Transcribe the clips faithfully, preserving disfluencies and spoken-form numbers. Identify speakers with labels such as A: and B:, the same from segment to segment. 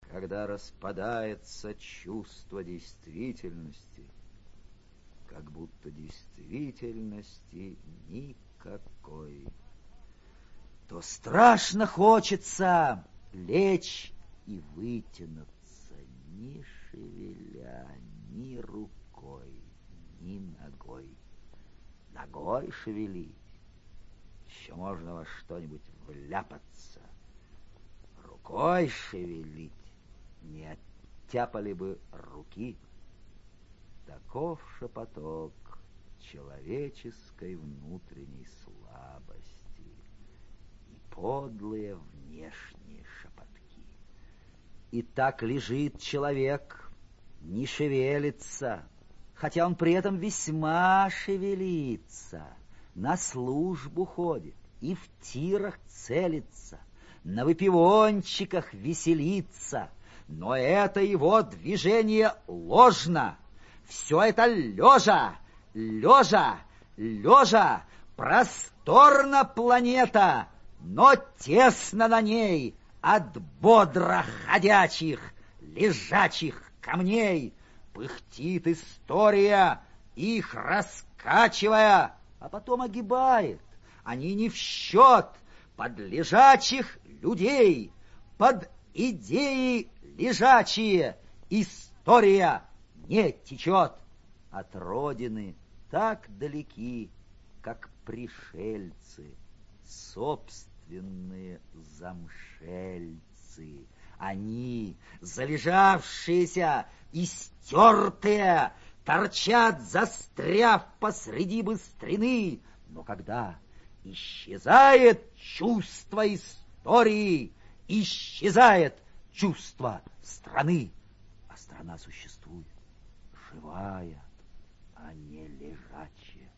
A: когда распадается чувство действительности, как будто действительности никакой, то страшно хочется лечь и вытянуться, не шевеля ни рукой, ни ногой. Ногой шевелить, еще можно во что-нибудь вляпаться. Рукой шевелить, не оттяпали бы руки. Таков шепоток человеческой внутренней слабости и подлые внешние шепотки. И так лежит человек, не шевелится, хотя он при этом весьма шевелится, на службу ходит и в тирах целится, на выпивончиках веселится, но это его движение ложно. Все это лежа, лежа, лежа, просторна планета, но тесно на ней от бодро ходячих, лежачих камней. Пыхтит история, их раскачивая, а потом огибает. Они не в счет под лежачих людей, под идеи лежачие. История не течет от родины так далеки, как пришельцы, собственные замшельцы. Они, залежавшиеся и стертые, торчат, застряв посреди быстрины. Но когда исчезает чувство истории, исчезает чувство страны, а страна существует, живая, а не лежачая,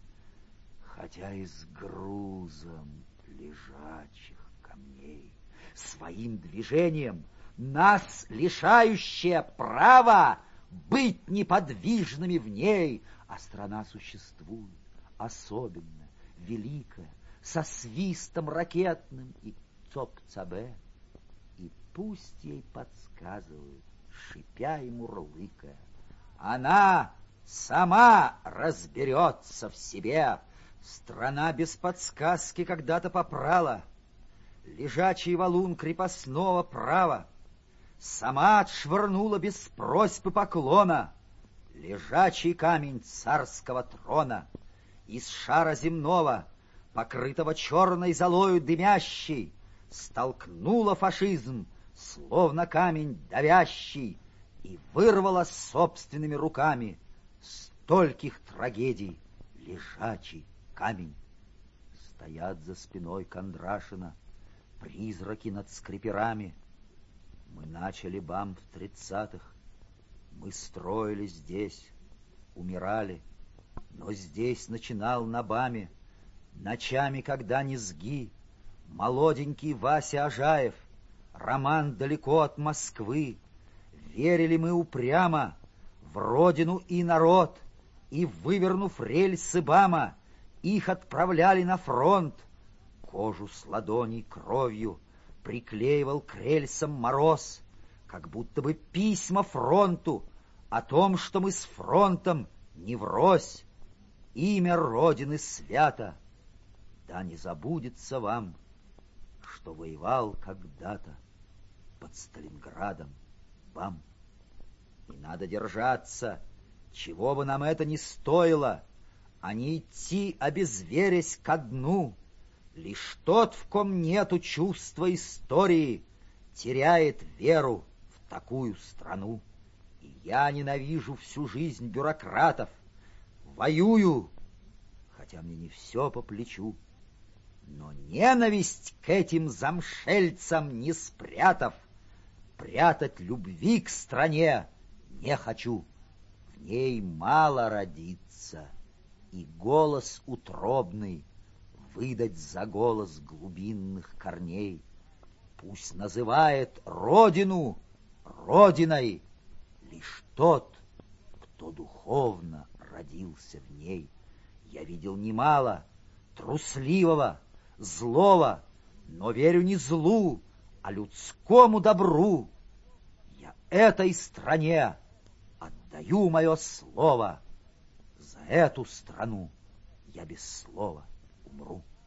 A: хотя и с грузом лежачих камней, своим движением нас лишающее права быть неподвижными в ней, а страна существует, особенно, великая, со свистом ракетным и цоп-цабе, и пусть ей подсказывают, шипя и мурлыкая, она сама разберется в себе. Страна без подсказки когда-то попрала лежачий валун крепостного права, сама отшвырнула без просьбы поклона лежачий камень царского трона. Из шара земного, покрытого черной золою дымящей, столкнула фашизм, словно камень давящий, и вырвала собственными руками стольких трагедий лежачий камень. Стоят за спиной Кондрашина призраки над скриперами. Мы начали БАМ в тридцатых, мы строили здесь, умирали, но здесь начинал на БАМе, ночами, когда низги, молоденький Вася Ажаев, роман далеко от Москвы. Верили мы упрямо в родину и народ, и, вывернув рельсы БАМа, их отправляли на фронт. Кожу с ладоней кровью приклеивал к рельсам мороз, как будто бы письма фронту о том, что мы с фронтом не врозь. Имя Родины свято, да не забудется вам, что воевал когда-то под Сталинградом БАМ. И надо держаться, чего бы нам это ни стоило, а не идти, обезверясь ко дну. Лишь тот, в ком нету чувства истории, теряет веру в такую страну. И я ненавижу всю жизнь бюрократов, воюю, хотя мне не все по плечу, но ненависть к этим замшельцам не спрятав, прятать любви к стране не хочу. В ней мало родиться, и голос утробный выдать за голос глубинных корней. Пусть называет родину родиной лишь тот, кто духовно родился в ней. Я видел немало трусливого, злого, но верю не злу, а людскому добру. Я этой стране. Отдаю мое слово. За эту страну я без слова умру.